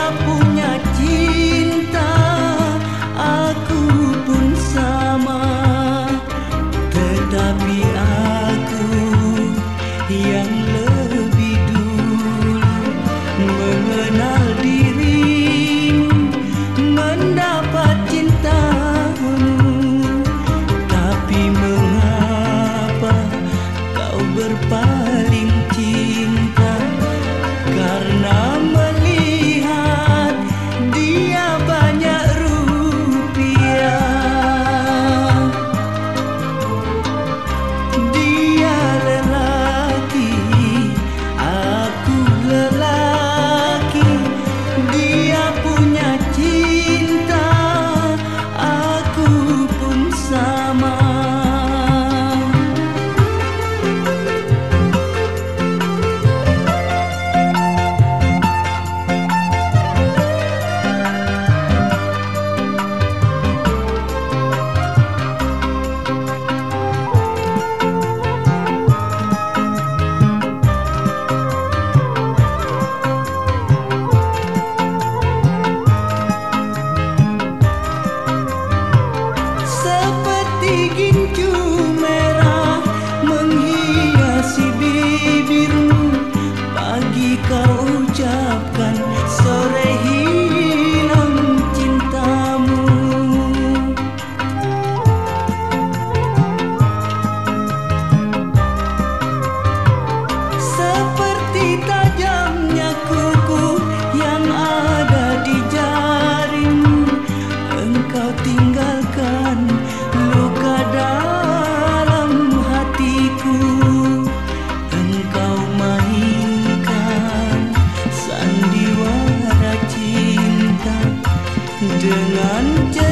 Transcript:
punya cinta, aku pun sama. Tetapi aku yang lebih dulu mengenal dirimu, mendapat cintamu. Tapi mengapa kau berpaling cinta? Karena melihat dia banyak rupiah. Dia lelaki, aku lelaki. Dia punya cinta, aku pun sama. Gincu merah menghiasi bibirmu, pagi kau ucapkan, sore hilang cintamu. Seperti tajamnya kuku yang ada di jarimu, engkau tinggalkan luka dalam hatiku. Engkau mainkan sandiwara cinta dengan